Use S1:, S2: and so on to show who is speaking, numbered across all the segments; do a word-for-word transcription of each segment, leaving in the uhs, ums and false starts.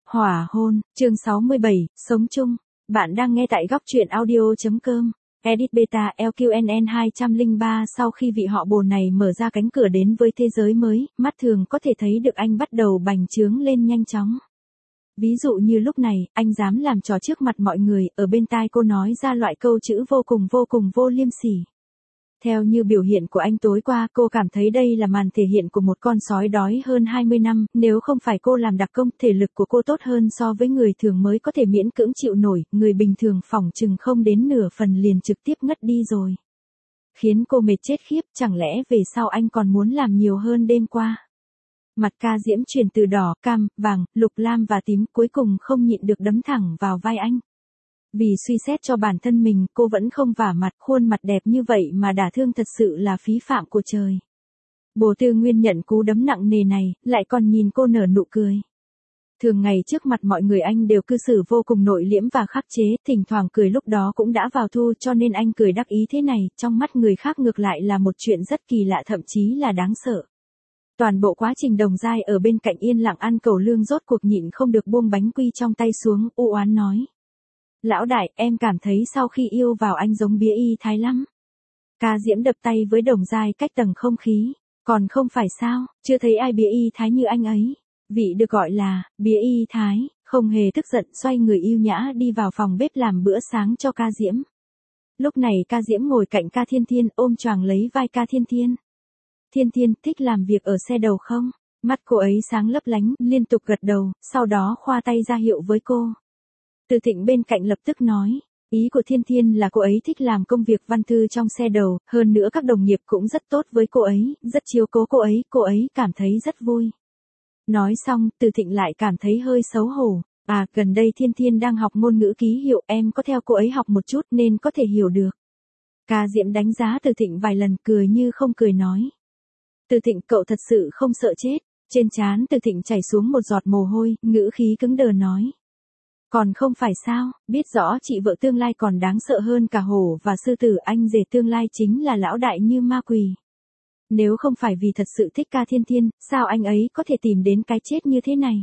S1: Hỏa hôn, chương sáu mươi bảy, sống chung. Bạn đang nghe tại góc truyện audio.com. Edit Beta L Q N N hai không ba. Sau khi vị họ Bồ này mở ra cánh cửa đến với thế giới mới, mắt thường có thể thấy được anh bắt đầu bành trướng lên nhanh chóng. Ví dụ như lúc này, anh dám làm trò trước mặt mọi người, ở bên tai cô nói ra loại câu chữ vô cùng vô cùng vô liêm sỉ. Theo như biểu hiện của anh tối qua, cô cảm thấy đây là màn thể hiện của một con sói đói hơn hai mươi năm, nếu không phải cô làm đặc công, thể lực của cô tốt hơn so với người thường mới có thể miễn cưỡng chịu nổi, người bình thường phỏng chừng không đến nửa phần liền trực tiếp ngất đi rồi. Khiến cô mệt chết khiếp, chẳng lẽ về sau anh còn muốn làm nhiều hơn đêm qua. Mặt Ca Diễm chuyển từ đỏ, cam, vàng, lục lam và tím, cuối cùng không nhịn được đấm thẳng vào vai anh. Vì suy xét cho bản thân mình, cô vẫn không vả mặt, khuôn mặt đẹp như vậy mà đả thương thật sự là phí phạm của trời. Bồ Tư Nguyên nhận cú đấm nặng nề này, lại còn nhìn cô nở nụ cười. Thường ngày trước mặt mọi người anh đều cư xử vô cùng nội liễm và khắc chế, thỉnh thoảng cười lúc đó cũng đã vào thu, cho nên anh cười đắc ý thế này, trong mắt người khác ngược lại là một chuyện rất kỳ lạ, thậm chí là đáng sợ. Toàn bộ quá trình Đồng Giai ở bên cạnh yên lặng ăn cẩu lương rốt cuộc nhịn không được buông bánh quy trong tay xuống, u oán nói. Lão đại, em cảm thấy sau khi yêu vào anh giống bía y thái lắm. Ca Diễm đập tay với Đồng Giai cách tầng không khí. Còn không phải sao, chưa thấy ai bía y thái như anh ấy. Vị được gọi là, bía y thái, không hề tức giận xoay người yêu nhã đi vào phòng bếp làm bữa sáng cho Ca Diễm. Lúc này Ca Diễm ngồi cạnh Ca Thiên Thiên ôm choàng lấy vai Ca Thiên Thiên. Thiên Thiên thích làm việc ở xe đầu không? Mắt cô ấy sáng lấp lánh, liên tục gật đầu, sau đó khoa tay ra hiệu với cô. Từ Thịnh bên cạnh lập tức nói, ý của Thiên Thiên là cô ấy thích làm công việc văn thư trong xe đầu, hơn nữa các đồng nghiệp cũng rất tốt với cô ấy, rất chiếu cố cô ấy, cô ấy cảm thấy rất vui. Nói xong, Từ Thịnh lại cảm thấy hơi xấu hổ, à, gần đây Thiên Thiên đang học ngôn ngữ ký hiệu, em có theo cô ấy học một chút nên có thể hiểu được. Ca Diễm đánh giá Từ Thịnh vài lần cười như không cười nói. Từ Thịnh cậu thật sự không sợ chết, trên trán Từ Thịnh chảy xuống một giọt mồ hôi, ngữ khí cứng đờ nói. Còn không phải sao, biết rõ chị vợ tương lai còn đáng sợ hơn cả hổ và sư tử, anh rể tương lai chính là lão đại như ma quỷ. Nếu không phải vì thật sự thích Ca Thiên Thiên, sao anh ấy có thể tìm đến cái chết như thế này?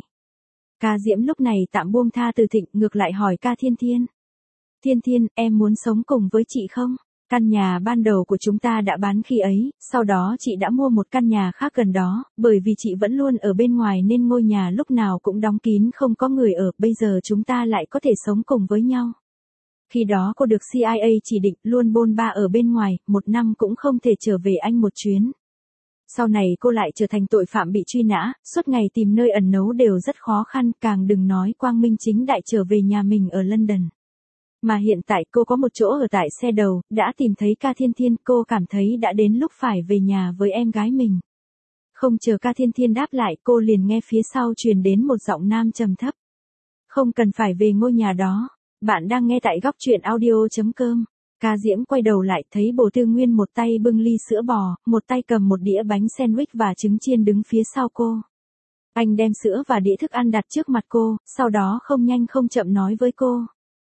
S1: Ca Diễm lúc này tạm buông tha Từ Thịnh, ngược lại hỏi Ca Thiên Thiên. Thiên Thiên, em muốn sống cùng với chị không? Căn nhà ban đầu của chúng ta đã bán khi ấy, sau đó chị đã mua một căn nhà khác gần đó, bởi vì chị vẫn luôn ở bên ngoài nên ngôi nhà lúc nào cũng đóng kín không có người ở, bây giờ chúng ta lại có thể sống cùng với nhau. Khi đó cô được C I A chỉ định luôn bôn ba ở bên ngoài, một năm cũng không thể trở về Anh một chuyến. Sau này cô lại trở thành tội phạm bị truy nã, suốt ngày tìm nơi ẩn náu đều rất khó khăn, càng đừng nói quang minh chính đại trở về nhà mình ở London. Mà hiện tại cô có một chỗ ở tại xe đầu, đã tìm thấy Ca Thiên Thiên, cô cảm thấy đã đến lúc phải về nhà với em gái mình. Không chờ Ca Thiên Thiên đáp lại, cô liền nghe phía sau truyền đến một giọng nam trầm thấp. Không cần phải về ngôi nhà đó, bạn đang nghe tại góc truyện audio.com. Ca Diễm quay đầu lại thấy Bồ Tư Nguyên một tay bưng ly sữa bò, một tay cầm một đĩa bánh sandwich và trứng chiên đứng phía sau cô. Anh đem sữa và đĩa thức ăn đặt trước mặt cô, sau đó không nhanh không chậm nói với cô.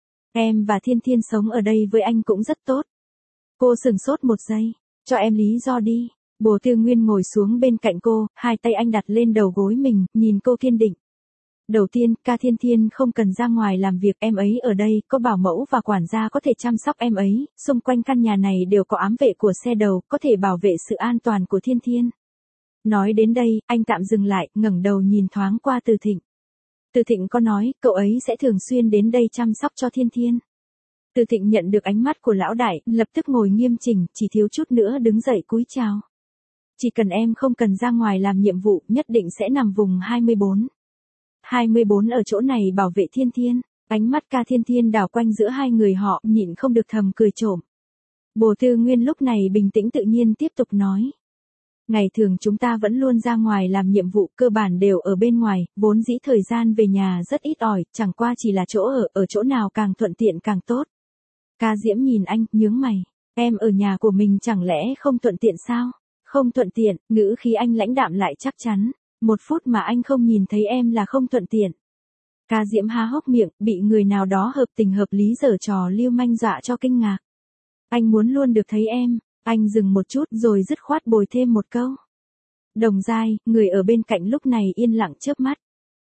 S1: Em và Thiên Thiên sống ở đây với anh cũng rất tốt. Cô sừng sốt một giây, cho em lý do đi. Bồ Tư Nguyên ngồi xuống bên cạnh cô, hai tay anh đặt lên đầu gối mình, nhìn cô kiên định. Đầu tiên, Ca Thiên Thiên không cần ra ngoài làm việc, em ấy ở đây, có bảo mẫu và quản gia có thể chăm sóc em ấy, xung quanh căn nhà này đều có ám vệ của xe đầu, có thể bảo vệ sự an toàn của Thiên Thiên. Nói đến đây, anh tạm dừng lại, ngẩng đầu nhìn thoáng qua Từ Thịnh. Từ Thịnh có nói, cậu ấy sẽ thường xuyên đến đây chăm sóc cho Thiên Thiên. Từ Thịnh nhận được ánh mắt của lão đại, lập tức ngồi nghiêm chỉnh, chỉ thiếu chút nữa đứng dậy cúi chào. Chỉ cần em không cần ra ngoài làm nhiệm vụ, nhất định sẽ nằm vùng hai mươi bốn. hai mươi bốn ở chỗ này bảo vệ Thiên Thiên. Ánh mắt Ca Thiên Thiên đảo quanh giữa hai người họ, nhịn không được thầm cười trộm. Bồ Tư Nguyên lúc này bình tĩnh tự nhiên tiếp tục nói. Ngày thường chúng ta vẫn luôn ra ngoài làm nhiệm vụ, cơ bản đều ở bên ngoài, vốn dĩ thời gian về nhà rất ít ỏi, chẳng qua chỉ là chỗ ở, ở chỗ nào càng thuận tiện càng tốt. Ca Diễm nhìn anh, nhướng mày, em ở nhà của mình chẳng lẽ không thuận tiện sao? Không thuận tiện, ngữ khí anh lãnh đạm lại chắc chắn, một phút mà anh không nhìn thấy em là không thuận tiện. Ca Diễm há hốc miệng, bị người nào đó hợp tình hợp lý giở trò lưu manh dọa cho kinh ngạc. Anh muốn luôn được thấy em. Anh dừng một chút rồi dứt khoát bồi thêm một câu. Đồng Giai, người ở bên cạnh lúc này yên lặng chớp mắt.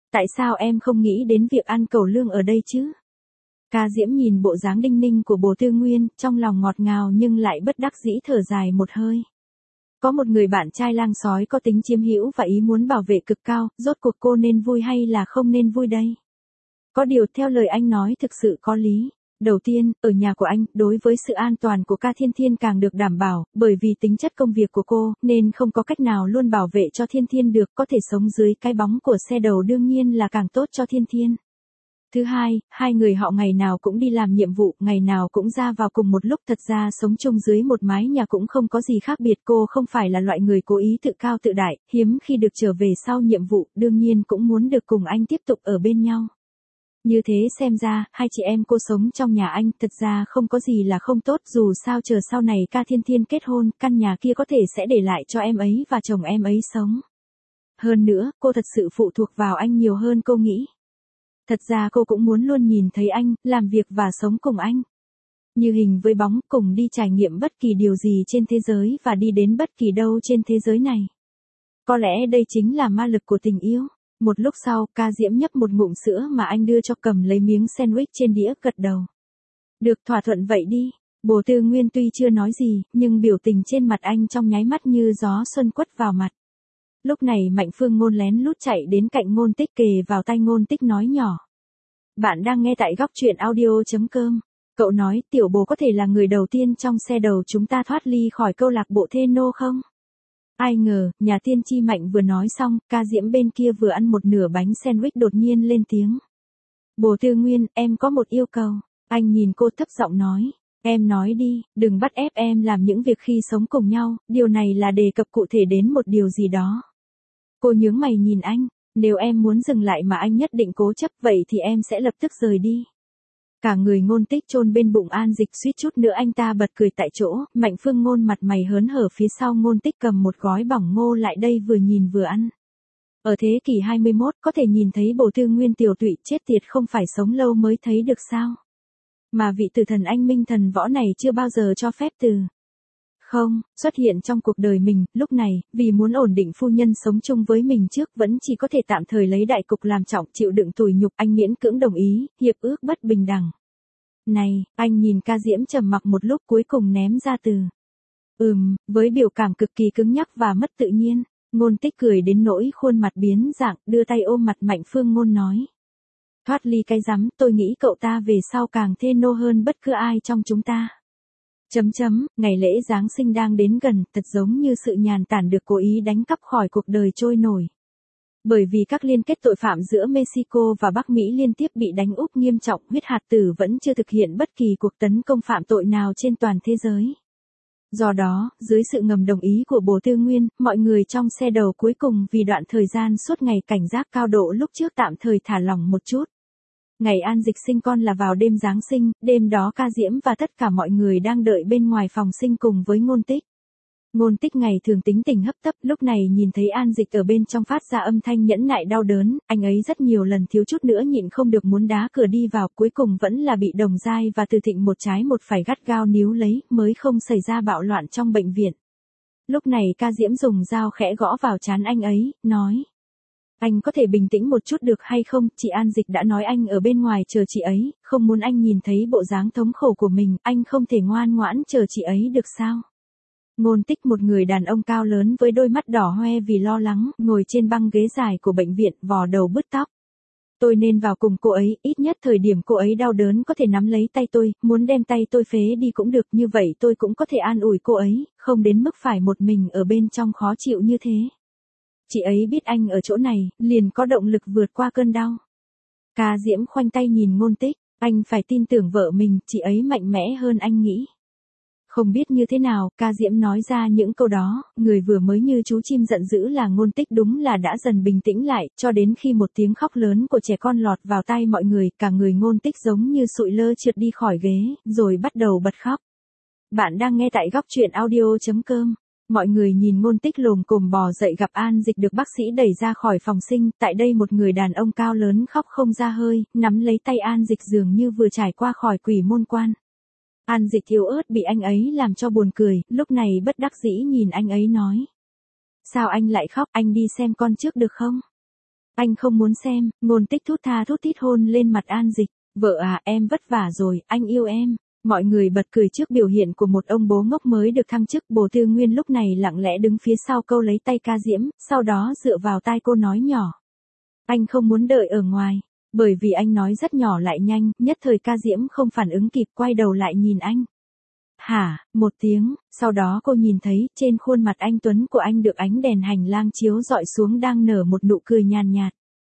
S1: Tại sao em không nghĩ đến việc ăn cẩu lương ở đây chứ? Ca Diễm nhìn bộ dáng đinh ninh của Bồ Tư Nguyên, trong lòng ngọt ngào nhưng lại bất đắc dĩ thở dài một hơi. Có một người bạn trai lang sói có tính chiếm hữu và ý muốn bảo vệ cực cao, rốt cuộc cô nên vui hay là không nên vui đây? Có điều theo lời anh nói thực sự có lý. Đầu tiên, ở nhà của anh, đối với sự an toàn của Ca Thiên Thiên càng được đảm bảo, bởi vì tính chất công việc của cô, nên không có cách nào luôn bảo vệ cho Thiên Thiên được, có thể sống dưới cái bóng của xe đầu đương nhiên là càng tốt cho Thiên Thiên. Thứ hai, hai người họ ngày nào cũng đi làm nhiệm vụ, ngày nào cũng ra vào cùng một lúc, thật ra sống chung dưới một mái nhà cũng không có gì khác biệt, cô không phải là loại người cố ý tự cao tự đại, hiếm khi được trở về sau nhiệm vụ, đương nhiên cũng muốn được cùng anh tiếp tục ở bên nhau. Như thế xem ra, hai chị em cô sống trong nhà anh, thật ra không có gì là không tốt, dù sao chờ sau này Ca Thiên Thiên kết hôn, căn nhà kia có thể sẽ để lại cho em ấy và chồng em ấy sống. Hơn nữa, cô thật sự phụ thuộc vào anh nhiều hơn cô nghĩ. Thật ra cô cũng muốn luôn nhìn thấy anh, làm việc và sống cùng anh. Như hình với bóng, cùng đi trải nghiệm bất kỳ điều gì trên thế giới và đi đến bất kỳ đâu trên thế giới này. Có lẽ đây chính là ma lực của tình yêu. Một lúc sau, Ca Diễm nhấp một ngụm sữa mà anh đưa cho, cầm lấy miếng sandwich trên đĩa, gật đầu. Được, thỏa thuận vậy đi. Bồ Tư Nguyên tuy chưa nói gì, nhưng biểu tình trên mặt anh trong nháy mắt như gió xuân quất vào mặt. Lúc này Mạnh Phương Ngôn lén lút chạy đến cạnh Ngôn Tích, kề vào tai Ngôn Tích nói nhỏ. Bạn đang nghe tại góc truyện audio.com. Cậu nói tiểu bồ có thể là người đầu tiên trong xe đầu chúng ta thoát ly khỏi câu lạc bộ Thê Nô không? Ai ngờ, nhà tiên tri Mạnh vừa nói xong, Ca Diễm bên kia vừa ăn một nửa bánh sandwich đột nhiên lên tiếng. Bồ Tư Nguyên, em có một yêu cầu. Anh nhìn cô thấp giọng nói. Em nói đi, đừng bắt ép em làm những việc khi sống cùng nhau, điều này là đề cập cụ thể đến một điều gì đó. Cô nhướng mày nhìn anh, nếu em muốn dừng lại mà anh nhất định cố chấp vậy thì em sẽ lập tức rời đi. Cả người Ngôn Tích chôn bên bụng An Dịch, suýt chút nữa anh ta bật cười tại chỗ. Mạnh Phương Ngôn mặt mày hớn hở phía sau Ngôn Tích cầm một gói bỏng ngô lại đây vừa nhìn vừa ăn. Ở thế kỷ hai mươi mốt có thể nhìn thấy Bồ Tư Nguyên tiểu tụy chết tiệt không phải sống lâu mới thấy được sao? Mà vị tử thần anh minh thần võ này chưa bao giờ cho phép từ không xuất hiện trong cuộc đời mình, lúc này, vì muốn ổn định phu nhân sống chung với mình trước vẫn chỉ có thể tạm thời lấy đại cục làm trọng, chịu đựng tủi nhục, anh miễn cưỡng đồng ý, hiệp ước bất bình đẳng. Này, anh nhìn Ca Diễm trầm mặc một lúc cuối cùng ném ra từ. Ừm, với biểu cảm cực kỳ cứng nhắc và mất tự nhiên, Ngôn Tích cười đến nỗi khuôn mặt biến dạng, đưa tay ôm mặt Mạnh Phương Ngôn nói. Thoát ly cái rắm, tôi nghĩ cậu ta về sau càng Thê Nô hơn bất cứ ai trong chúng ta. Chấm chấm, ngày lễ Giáng sinh đang đến gần, thật giống như sự nhàn tản được cố ý đánh cắp khỏi cuộc đời trôi nổi. Bởi vì các liên kết tội phạm giữa Mexico và Bắc Mỹ liên tiếp bị đánh úp nghiêm trọng, huyết hạt tử vẫn chưa thực hiện bất kỳ cuộc tấn công phạm tội nào trên toàn thế giới. Do đó, dưới sự ngầm đồng ý của Bồ Tư Nguyên, mọi người trong xe đầu cuối cùng vì đoạn thời gian suốt ngày cảnh giác cao độ lúc trước tạm thời thả lỏng một chút. Ngày An Dịch sinh con là vào đêm Giáng sinh, đêm đó Ca Diễm và tất cả mọi người đang đợi bên ngoài phòng sinh cùng với Ngôn Tích. Ngôn Tích ngày thường tính tình hấp tấp, lúc này nhìn thấy An Dịch ở bên trong phát ra âm thanh nhẫn nại đau đớn, anh ấy rất nhiều lần thiếu chút nữa nhịn không được muốn đá cửa đi vào, cuối cùng vẫn là bị Đồng Giai và Từ Thịnh một trái một phải gắt gao níu lấy, mới không xảy ra bạo loạn trong bệnh viện. Lúc này Ca Diễm dùng dao khẽ gõ vào trán anh ấy, nói. Anh có thể bình tĩnh một chút được hay không, chị An Dịch đã nói anh ở bên ngoài chờ chị ấy, không muốn anh nhìn thấy bộ dáng thống khổ của mình, anh không thể ngoan ngoãn chờ chị ấy được sao? Ngôn Tích, một người đàn ông cao lớn với đôi mắt đỏ hoe vì lo lắng, ngồi trên băng ghế dài của bệnh viện, vò đầu bứt tóc. Tôi nên vào cùng cô ấy, ít nhất thời điểm cô ấy đau đớn có thể nắm lấy tay tôi, muốn đem tay tôi phế đi cũng được, như vậy tôi cũng có thể an ủi cô ấy, không đến mức phải một mình ở bên trong khó chịu như thế. Chị ấy biết anh ở chỗ này, liền có động lực vượt qua cơn đau. Ca Diễm khoanh tay nhìn Ngôn Tích, anh phải tin tưởng vợ mình, chị ấy mạnh mẽ hơn anh nghĩ. Không biết như thế nào, Ca Diễm nói ra những câu đó, người vừa mới như chú chim giận dữ là Ngôn Tích đúng là đã dần bình tĩnh lại, cho đến khi một tiếng khóc lớn của trẻ con lọt vào tai mọi người, cả người Ngôn Tích giống như sụi lơ trượt đi khỏi ghế, rồi bắt đầu bật khóc. Bạn đang nghe tại góc truyện audio.com. Mọi người nhìn Ngôn Tích lồm cồm bò dậy gặp An Dịch được bác sĩ đẩy ra khỏi phòng sinh, tại đây một người đàn ông cao lớn khóc không ra hơi, nắm lấy tay An Dịch dường như vừa trải qua khỏi quỷ môn quan. An Dịch yếu ớt bị anh ấy làm cho buồn cười, lúc này bất đắc dĩ nhìn anh ấy nói. Sao anh lại khóc, anh đi xem con trước được không? Anh không muốn xem, Ngôn Tích thút tha thút thít hôn lên mặt An Dịch. Vợ à, em vất vả rồi, anh yêu em. Mọi người bật cười trước biểu hiện của một ông bố ngốc mới được thăng chức. Bồ Tư Nguyên lúc này lặng lẽ đứng phía sau câu lấy tay Ca Diễm, sau đó dựa vào tai cô nói nhỏ. Anh không muốn đợi ở ngoài. Bởi vì anh nói rất nhỏ lại nhanh, nhất thời Ca Diễm không phản ứng kịp, quay đầu lại nhìn anh. Hả, một tiếng, sau đó cô nhìn thấy, trên khuôn mặt anh tuấn của anh được ánh đèn hành lang chiếu dọi xuống đang nở một nụ cười nhàn nhạt.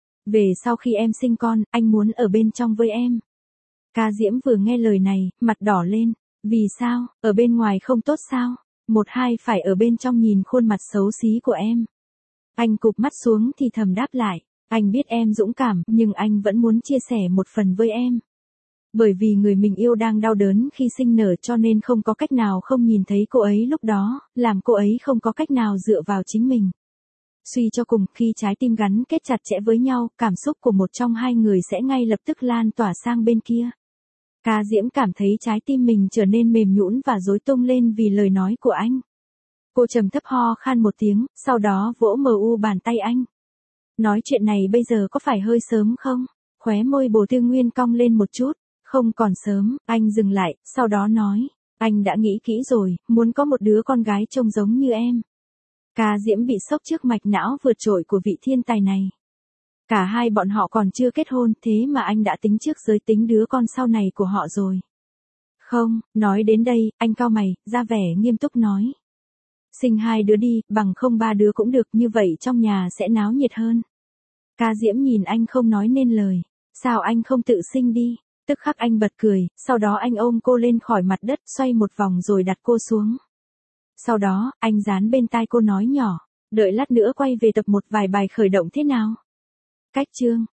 S1: Về sau khi em sinh con, anh muốn ở bên trong với em. Ca Diễm vừa nghe lời này, mặt đỏ lên. Vì sao, ở bên ngoài không tốt sao? Một hai phải ở bên trong nhìn khuôn mặt xấu xí của em. Anh cụp mắt xuống thì thầm đáp lại. Anh biết em dũng cảm, nhưng anh vẫn muốn chia sẻ một phần với em. Bởi vì người mình yêu đang đau đớn khi sinh nở cho nên không có cách nào không nhìn thấy cô ấy lúc đó, làm cô ấy không có cách nào dựa vào chính mình. Suy cho cùng, khi trái tim gắn kết chặt chẽ với nhau, cảm xúc của một trong hai người sẽ ngay lập tức lan tỏa sang bên kia. Ca Diễm cảm thấy trái tim mình trở nên mềm nhũn và rối tung lên vì lời nói của anh. Cô trầm thấp ho khan một tiếng, sau đó vỗ mờ u bàn tay anh. Nói chuyện này bây giờ có phải hơi sớm không? Khóe môi Bồ Tư Nguyên cong lên một chút. Không còn sớm, anh dừng lại, sau đó nói. Anh đã nghĩ kỹ rồi, muốn có một đứa con gái trông giống như em. Ca Diễm bị sốc trước mạch não vượt trội của vị thiên tài này. Cả hai bọn họ còn chưa kết hôn, thế mà anh đã tính trước giới tính đứa con sau này của họ rồi. Không, nói đến đây, anh cau mày, ra vẻ nghiêm túc nói. Sinh hai đứa đi, bằng không ba đứa cũng được, như vậy trong nhà sẽ náo nhiệt hơn. Ca Diễm nhìn anh không nói nên lời. Sao anh không tự sinh đi? Tức khắc anh bật cười, sau đó anh ôm cô lên khỏi mặt đất, xoay một vòng rồi đặt cô xuống. Sau đó, anh dán bên tai cô nói nhỏ, đợi lát nữa quay về tập một vài bài khởi động thế nào? Cách chương